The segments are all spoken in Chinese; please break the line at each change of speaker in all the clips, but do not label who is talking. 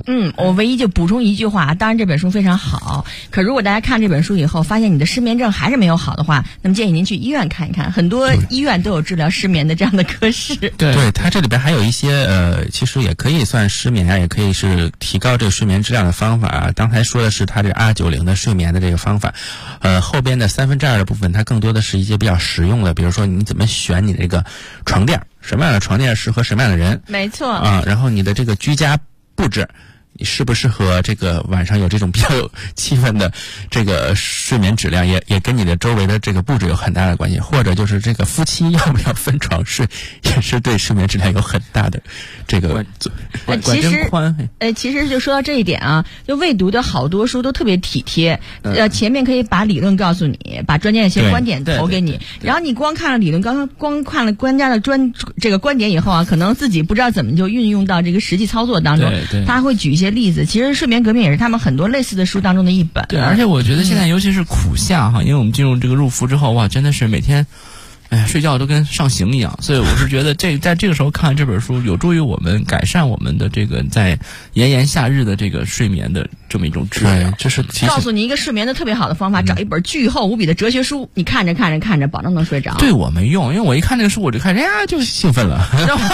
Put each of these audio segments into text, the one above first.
我唯一就补充一句话，当然这本书非常好，可如果大家看这本书以后发现你的失眠症还是没有好的话，那么建议您去医院看一看，很多医院都有治疗失眠的这样的科室。
对，它这里边还有一些其实也可以算失眠啊，也可以是提高这个睡眠质量的方法啊。刚才说的是它这个R90的睡眠的这个方法，后边的2/3的部分它更多的是一些比较实用的，比如说你怎么选你这个床垫，什么样的床垫适合什么样的人，
没错
啊，然后你的这个居家布置，你适不适合这个晚上有这种比较有气氛的这个睡眠质量，也跟你的周围的这个布置有很大的关系。或者就是这个夫妻要不要分床睡，也是对睡眠质量有很大的这个管真宽。
其实就说到这一点啊，就未读的好多书都特别体贴，前面可以把理论告诉你，把专家的一些观点投给你，然后你光看了理论，光看了专家的这个观点以后啊，可能自己不知道怎么就运用到这个实际操作当中。他会举一些例子，其实睡眠革命也是他们很多类似的书当中的一本。
对，而且我觉得现在尤其是苦夏哈，因为我们进入这个入伏之后，哇，真的是每天，睡觉都跟上刑一样。所以我是觉得在这个时候看这本书，有助于我们改善我们的这个在炎炎夏日的这个睡眠的这么一种质量。这是
告诉你一个睡眠的特别好的方法，找一本巨厚无比的哲学书，你看着，保证能睡着。
对我没用，因为我一看这个书，我就看就
兴奋了，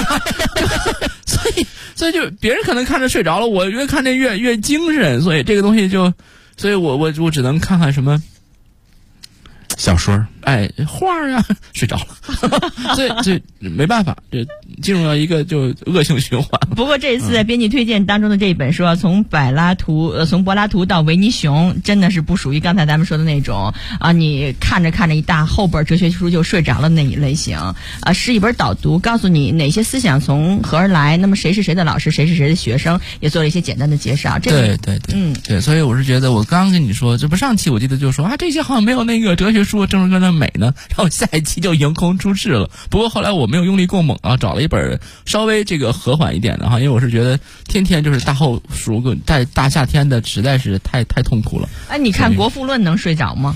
所以就别人可能看着睡着了，我越看这越精神，所以这个东西所以我只能看看什么
小说，
画呀，睡着了，所以没办法，这进入了一个就恶性循环。
不过这一次在编辑推荐当中的这一本书啊，从柏拉图到维尼熊，真的是不属于刚才咱们说的那种啊，你看着一大厚本哲学书就睡着了那一类型啊，是一本导读，告诉你哪些思想从何而来，那么谁是谁的老师，谁是谁的学生，也做了一些简单的介绍。
对，所以我是觉得，我刚跟你说，这不上期我记得就说这些好像没有那个哲学书政治观的美呢，然后下一期就迎空出世了。不过后来我没有用力过猛啊，找了一本稍微这个和缓一点的哈，因为我是觉得天天就是大厚书，在大夏天的实在是太痛苦了。
你看《国富论》能睡着吗？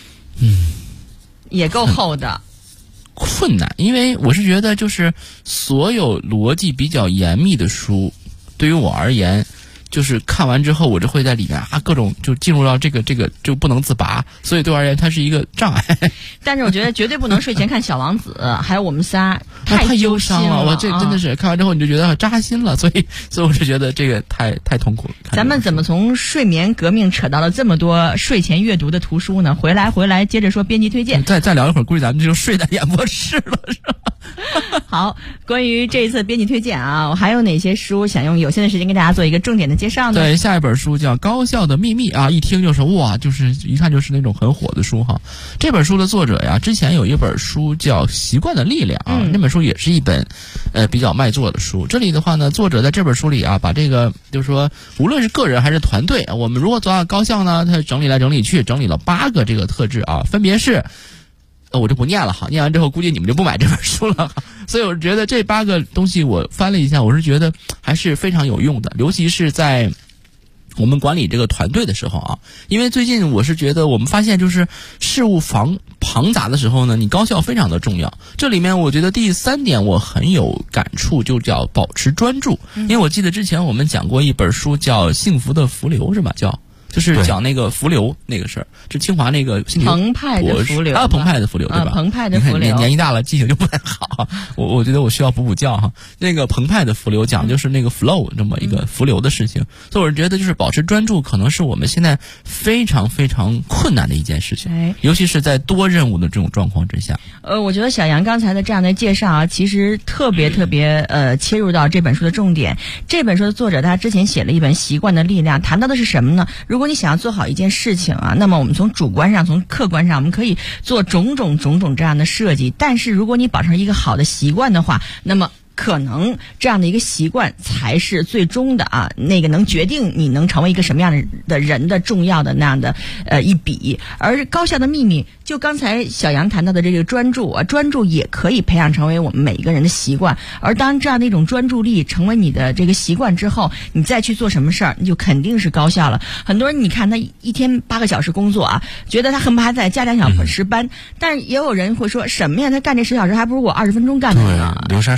也够厚的。
困难，因为我是觉得就是所有逻辑比较严密的书，对于我而言，就是看完之后我就会在里面各种就进入到这个就不能自拔，所以对我而言它是一个障碍。
但是我觉得绝对不能睡前看《小王子》还有我们仨，
太忧伤
了。
我这真的是看完之后你就觉得扎心了，所以我是觉得这个太痛苦了。
咱们怎么从睡眠革命扯到了这么多睡前阅读的图书呢？回来接着说编辑推荐。
再聊一会儿，估计咱们就睡在演播室了，是吧？
好，关于这一次编辑推荐啊，我还有哪些书想用有限的时间跟大家做一个重点的介绍呢？
对，下一本书叫《高效的秘密》啊，一听就是哇，就是一看就是那种很火的书哈。这本书的作者呀，之前有一本书叫《习惯的力量》啊，那本书也是一本比较卖座的书。这里的话呢，作者在这本书里啊，把这个就是说，无论是个人还是团队，我们如何做到高效呢？他整理来整理去，整理了8个这个特质啊，分别是。我就不念了哈，念完之后估计你们就不买这本书了哈。所以我觉得这8个东西我翻了一下，我是觉得还是非常有用的，尤其是在我们管理这个团队的时候啊，因为最近我是觉得我们发现就是事务庞杂的时候呢，你高效非常的重要。这里面我觉得第3点我很有感触，就叫保持专注。因为我记得之前我们讲过一本书叫《幸福的浮流》是吧？就是讲那个浮流那个事儿，就清华那个
澎湃的浮流
澎湃的浮流对吧？
澎湃的浮流，
年纪大了记性就不太好，我觉得我需要补觉哈。那个澎湃的浮流讲就是那个 flow 这么一个浮流的事情，所以我觉得就是保持专注，可能是我们现在非常非常困难的一件事情，尤其是在多任务的这种状况之下。
我觉得小杨刚才的这样的介绍啊，其实特别切入到这本书的重点。这本书的作者他之前写了一本《习惯的力量》，谈到的是什么呢？如果你想要做好一件事情啊，那么我们从主观上从客观上我们可以做种种这样的设计，但是如果你保持一个好的习惯的话，那么可能这样的一个习惯才是最终的啊，那个能决定你能成为一个什么样的人的重要的那样的一笔。而高效的秘密，就刚才小杨谈到的这个专注啊，专注也可以培养成为我们每一个人的习惯。而当这样的一种专注力成为你的这个习惯之后，你再去做什么事儿，你就肯定是高效了。很多人你看他一天8个小时工作啊，觉得他恨不还在加2小时班，但是也有人会说什么呀？他干这10小时还不如我20分钟干的呢。
对，刘莎说的非常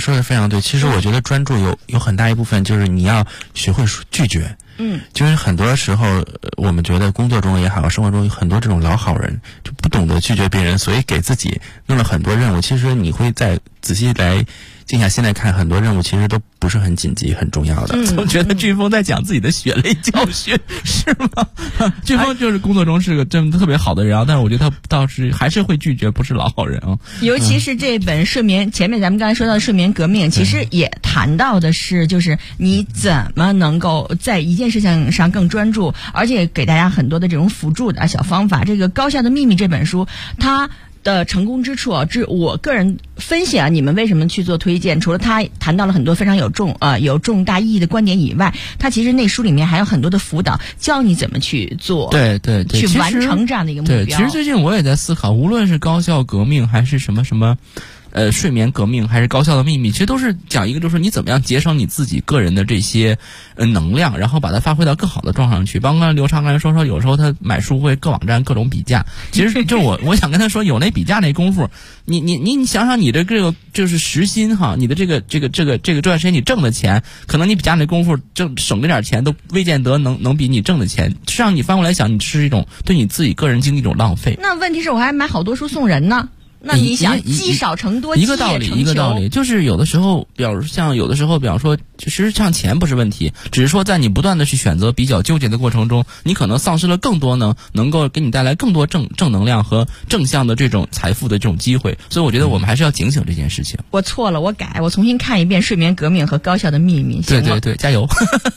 常对。其实我觉得专注有很大一部分就是你要学会拒绝。就是很多时候我们觉得工作中也好，生活中有很多这种老好人就不懂得拒绝别人，所以给自己弄了很多任务。其实你会再仔细来静下心来看，很多任务其实都不是很紧急很重要的。
总觉得飓风在讲自己的血泪教训是吗？飓风就是工作中是个真的特别好的人啊，但是我觉得他倒是还是会拒绝，不是老好人啊。
尤其是这本睡眠，前面咱们刚才说到的睡眠革命，其实也谈到的是就是你怎么能够在一件事情上更专注，而且给大家很多的这种辅助的小方法。这个《高效的秘密》这本书，它的成功之处啊，我个人分析啊，你们为什么去做推荐？除了他谈到了很多非常有重大意义的观点以外，他其实那书里面还有很多的辅导，教你怎么去做，
对，
去完成这样的一个目标。
对，其实最近我也在思考，无论是高效革命还是什么睡眠革命还是高效的秘密，其实都是讲一个，就是你怎么样节省你自己个人的这些能量，然后把它发挥到更好的状况上去。包括刘畅刚才说有时候他买书会各网站各种比价，其实就我想跟他说，有那比价那功夫，你想想你的这个就是时薪哈，你的这个这段时间你挣的钱，可能你比价那功夫省这点钱都未见得能比你挣的钱。实际上你翻过来想，你是一种对你自己个人经济一种浪费。
那问题是我还买好多书送人呢。那你想积少成多，
一个道理，就是有的时候，比方说，其实像钱不是问题，只是说在你不断的去选择比较纠结的过程中，你可能丧失了更多能够给你带来更多正能量和正向的这种财富的这种机会。所以我觉得我们还是要警醒这件事情。
我错了，我改，我重新看一遍《睡眠革命》和《高效的秘密》。
对，加油！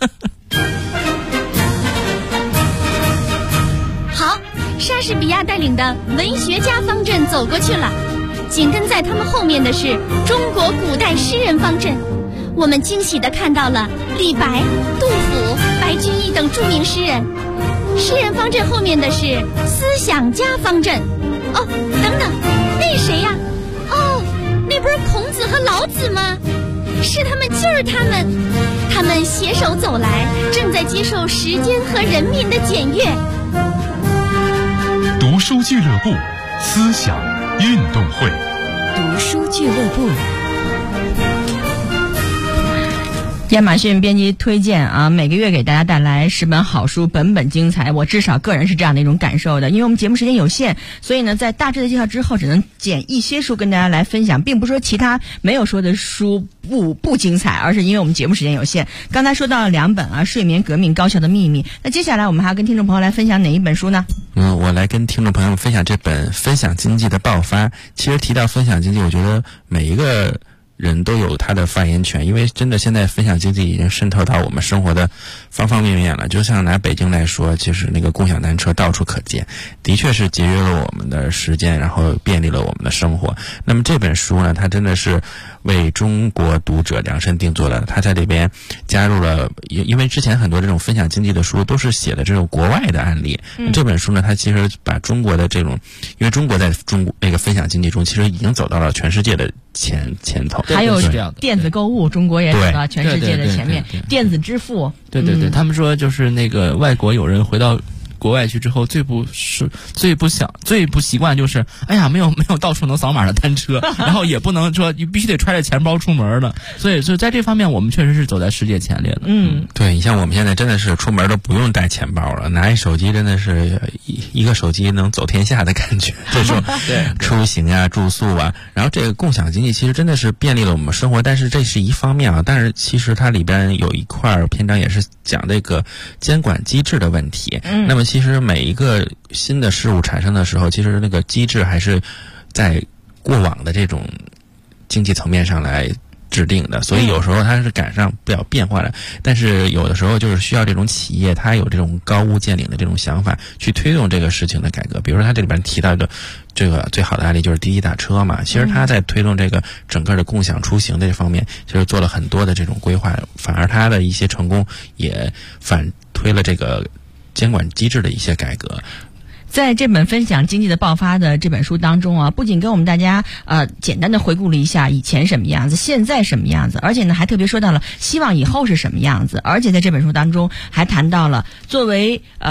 好。莎士比亚带领的文学家方阵走过去了，紧跟在他们后面的是中国古代诗人方阵。我们惊喜地看到了李白、杜甫、白居易等著名诗人。诗人方阵后面的是思想家方阵。哦，等等，那谁呀？哦，那不是孔子和老子吗？是他们，就是他们，他们携手走来，正在接受时间和人民的检阅。
读书俱乐部，思想运动会。
读书俱乐部。
亚马逊编辑推荐啊，每个月给大家带来10本好书，本本精彩。我至少个人是这样的一种感受的。因为我们节目时间有限，所以呢，在大致的介绍之后，只能捡一些书跟大家来分享，并不是说其他没有说的书不精彩，而是因为我们节目时间有限。刚才说到了2本啊，《睡眠革命》《高效的秘密》。那接下来我们还要跟听众朋友来分享哪一本书呢？
我来跟听众朋友们分享这本《分享经济的爆发》。其实提到分享经济，我觉得每一个人都有他的发言权，因为真的现在分享经济已经渗透到我们生活的方方面面了。就像拿北京来说，其实那个共享单车到处可见，的确是节约了我们的时间，然后便利了我们的生活。那么这本书呢，它真的是为中国读者量身定做的。它在里边加入了，因为之前很多这种分享经济的书都是写的这种国外的案例，这本书呢，它其实把中国的这种，因为中国在那个分享经济中其实已经走到了全世界的前头。
还有电子购物，中国也走到全世界的前面。电子支付，
对，他们说就是那个外国友人回到国外去之后，最不习惯就是，哎呀，没有到处能扫码的单车，然后也不能说你必须得揣着钱包出门的，所以在这方面我们确实是走在世界前列的。
对，你像我们现在真的是出门都不用带钱包了，拿一手机真的是一个手机能走天下的感觉。这种出行啊、住宿啊，然后这个共享经济其实真的是便利了我们生活，但是这是一方面啊，但是其实它里边有一块篇章也是讲这个监管机制的问题。那么其实每一个新的事物产生的时候，其实那个机制还是在过往的这种经济层面上来制定的，所以有时候它是赶上不了变化的。但是有的时候就是需要这种企业，它有这种高屋建瓴的这种想法去推动这个事情的改革。比如说它这里边提到一个这个最好的案例就是滴滴打车嘛，其实它在推动这个整个的共享出行这方面，其实做了很多的这种规划，反而它的一些成功也反推了这个监管机制的一些改革。
在这本分享经济的爆发的这本书当中啊，不仅跟我们大家简单的回顾了一下以前什么样子，现在什么样子，而且呢还特别说到了希望以后是什么样子，而且在这本书当中还谈到了作为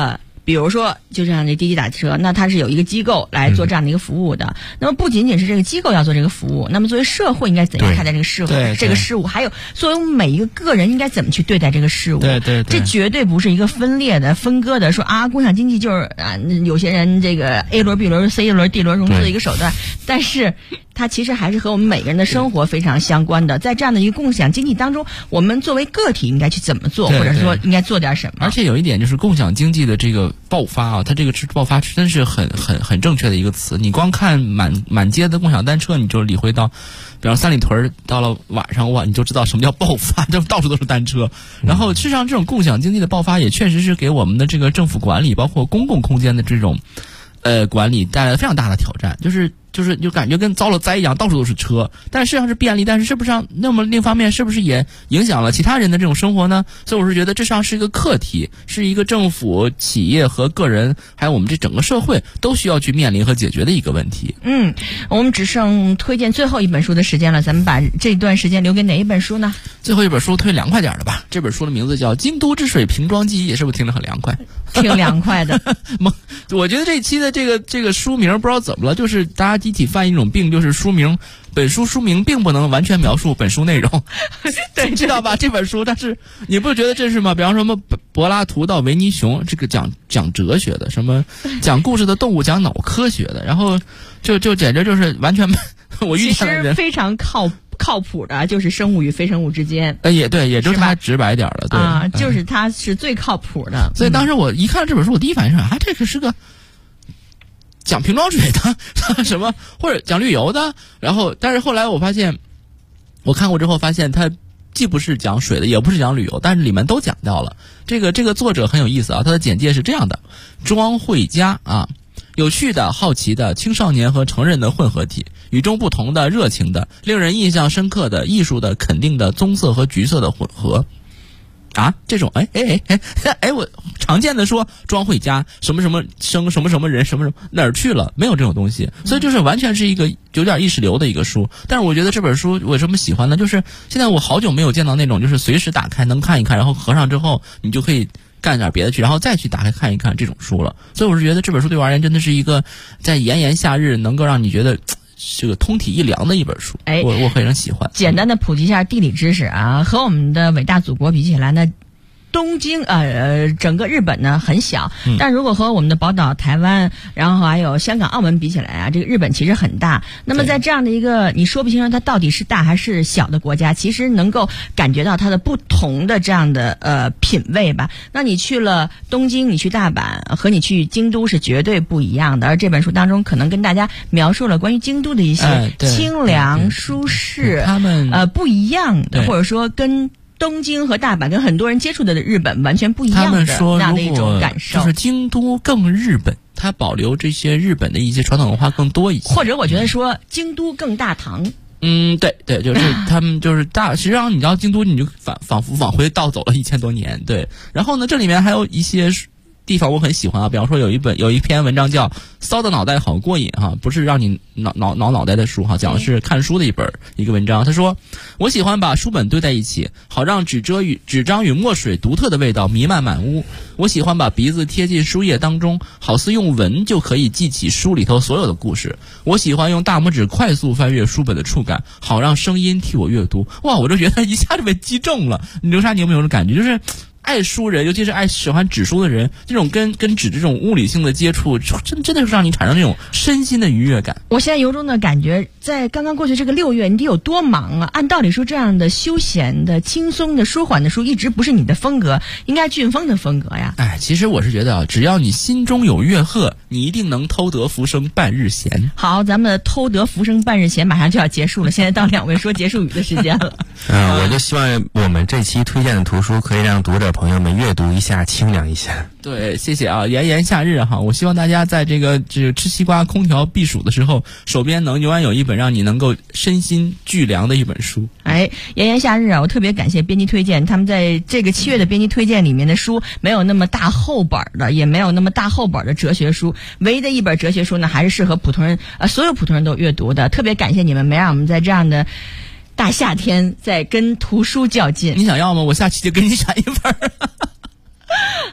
比如说就像这滴滴打车，那它是有一个机构来做这样的一个服务的。那么不仅仅是这个机构要做这个服务，那么作为社会应该怎样看待这个事物，还有作为每一个个人应该怎么去对待这个事物。
对，
这绝对不是一个分裂的、分割的，说啊，共享经济就是啊，有些人这个 A 轮、B 轮、C 轮、D 轮融资的一个手段，但是它其实还是和我们每个人的生活非常相关的。在这样的一个共享经济当中，我们作为个体应该去怎么做，或者说应该做点什么。
而且有一点就是共享经济的这个爆发啊，它这个爆发真是很正确的一个词。你光看满街的共享单车，你就理会到，比方三里屯到了晚上哇，你就知道什么叫爆发，这到处都是单车。然后事实上，这种共享经济的爆发也确实是给我们的这个政府管理，包括公共空间的这种管理带来非常大的挑战，就感觉跟遭了灾一样，到处都是车，但实际上是便利，但是是不是那么另一方面是不是也影响了其他人的这种生活呢？所以我是觉得这上是一个课题，是一个政府、企业和个人，还有我们这整个社会都需要去面临和解决的一个问题。
我们只剩推荐最后一本书的时间了，咱们把这段时间留给哪一本书呢？
最后一本书推凉快点的吧，这本书的名字叫《京都之水瓶装记忆》，是不是听着很凉快？
挺凉快的。
我觉得这期的这个书名不知道怎么了，就是大家集体犯一种病，就是本书书名并不能完全描述本书内容。对，知道吧？这本书它是，你不觉得这是吗？比方说什么柏拉图到维尼熊，这个讲哲学的，什么讲故事的动物讲脑科学的，然后就简直就是完全我遇见的人
其实非常靠谱的，就是生物与非生物之间。
也对，也就是它直白点了，对
啊，就是它是最靠谱的。
所以当时我一看这本书，我第一反应是啊，这个是个讲瓶装水的什么，或者讲绿油的。然后但是后来我发现，我看过之后发现它既不是讲水的，也不是讲旅游，但是里面都讲到了。这个作者很有意思啊，他的简介是这样的：庄惠佳啊，有趣的、好奇的青少年和成人的混合体，与众不同的、热情的、令人印象深刻的、艺术的、肯定的棕色和橘色的混合。啊，这种我常见的说庄惠佳什么什么生什么什么人什么什么哪儿去了，没有这种东西，所以就是完全是一个有点意识流的一个书。但是我觉得这本书为什么喜欢呢？就是现在我好久没有见到那种就是随时打开能看一看，然后合上之后你就可以干点别的去，然后再去打开看一看这种书了。所以我是觉得这本书对我而言真的是一个在炎炎夏日能够让你觉得这个通体一凉的一本书。我非常喜欢。
简单的普及一下地理知识啊，和我们的伟大祖国比起来呢，东京整个日本呢很小，但如果和我们的宝岛台湾，然后还有香港、澳门比起来啊，这个日本其实很大。那么在这样的一个你说不清楚它到底是大还是小的国家，其实能够感觉到它的不同的这样的品味吧。那你去了东京，你去大阪，和你去京都是绝对不一样的。而这本书当中可能跟大家描述了关于京都的一些清凉、舒适，
他们
不一样的，或者说跟东京和大阪跟很多人接触的日本完全不一样的那样的一种感受。
就是京都更日本，它保留这些日本的一些传统文化更多一些。
或者我觉得说京都更大唐。
对，就是他们就是大，实际上你知道京都你就仿佛往回倒走了1000多年。对，然后呢这里面还有一些地方我很喜欢啊，比方说有一篇文章叫骚的脑袋好过瘾哈，不是让你脑袋的书哈，讲的是看书的一个文章。他说我喜欢把书本堆在一起，好让纸张与墨水独特的味道弥漫满屋。我喜欢把鼻子贴进书页当中，好似用闻就可以记起书里头所有的故事。我喜欢用大拇指快速翻阅书本的触感，好让声音替我阅读。哇，我就觉得一下就被击中了。刘莎，你有没有这种感觉？就是爱书人，尤其是喜欢纸书的人，这种跟纸这种物理性的接触，真的是让你产生这种身心的愉悦感。
我现在由衷的感觉，在刚刚过去这个6月，你得有多忙啊！按道理说，这样的休闲的、轻松的、舒缓的书，一直不是你的风格，应该俊峰的风格呀。
其实我是觉得啊，只要你心中有乐鹤，你一定能偷得浮生半日闲。
好，咱们偷得浮生半日闲马上就要结束了，现在到2位说结束语的时间了。
我就希望我们这期推荐的图书可以让读者朋友们阅读一下，清凉一下。
对，谢谢啊！炎炎夏日哈，我希望大家在这个吃西瓜、空调避暑的时候，手边能永远有一本让你能够身心俱凉的一本书。
炎炎夏日啊，我特别感谢编辑推荐，他们在这个7月的编辑推荐里面的书没有那么大厚本的，也没有那么大厚本的哲学书，唯一的一本哲学书呢，还是适合普通人所有普通人都阅读的。特别感谢你们，没让我们在这样的大夏天在跟图书较劲。
你想要吗？我下期就给你选一本。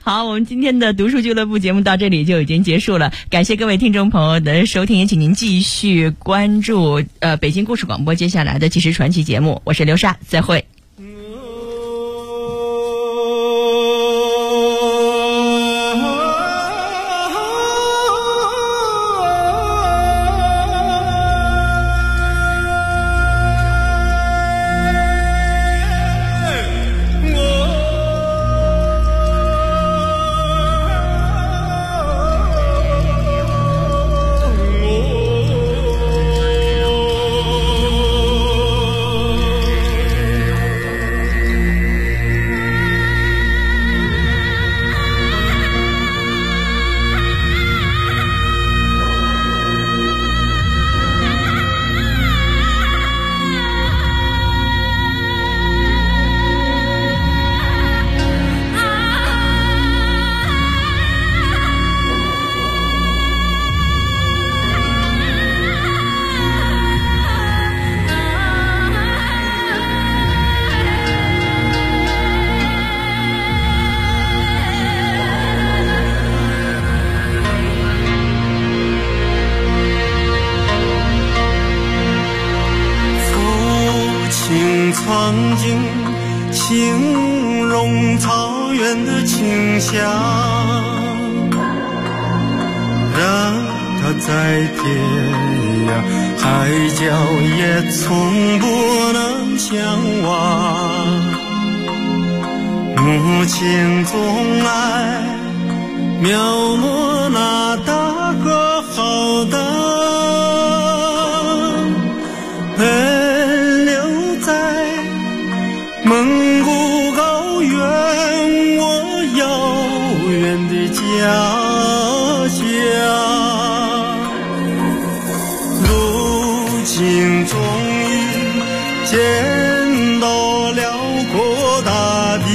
好，我们今天的读书俱乐部节目到这里就已经结束了，感谢各位听众朋友的收听，也请您继续关注北京故事广播接下来的纪实传奇节目，我是刘莎，再会。
曾经形容草原的清香，让它在天涯海角也从不能相忘。母亲总爱描摹那大河浩荡，奔流在蒙古高原，我遥远的家乡。如今终于见到辽阔大地，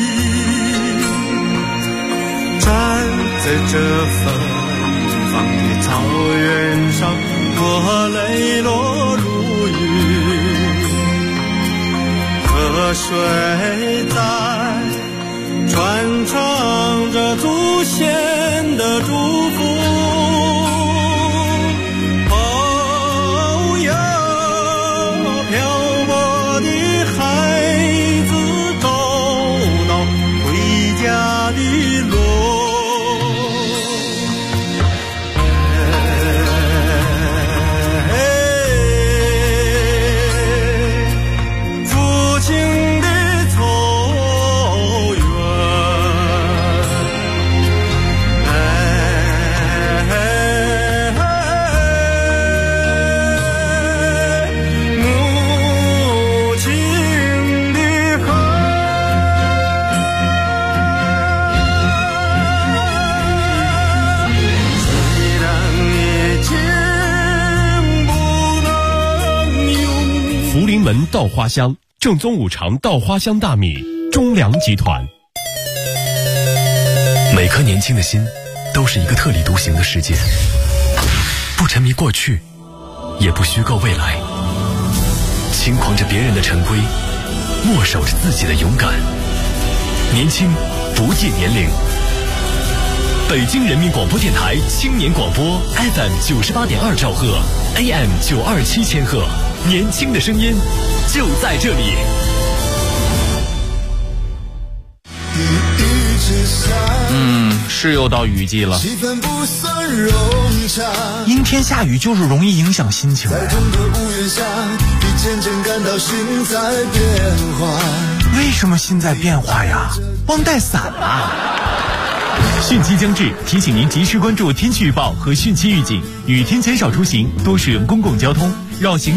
站在这芬芳的草原上，我泪落如雨。河水在传唱着祖先的祝福，哦哟，漂泊的孩子找到回家的路。
福临门稻花香，正宗五常稻花香大米，中粮集团。
每颗年轻的心都是一个特立独行的世界，不沉迷过去，也不虚构未来，轻狂着别人的陈规，默守着自己的勇敢。年轻不计年龄。北京人民广播电台青年广播 FM 98.2兆赫 AM 927千赫，年轻的声音就在这里。
是又到雨季了，
阴天下雨就是容易影响心情。为什么心在变化呀？忘带伞啊！
汛期将至，提醒您及时关注天气预报和汛期预警，雨天减少出行，多使用公共交通，绕行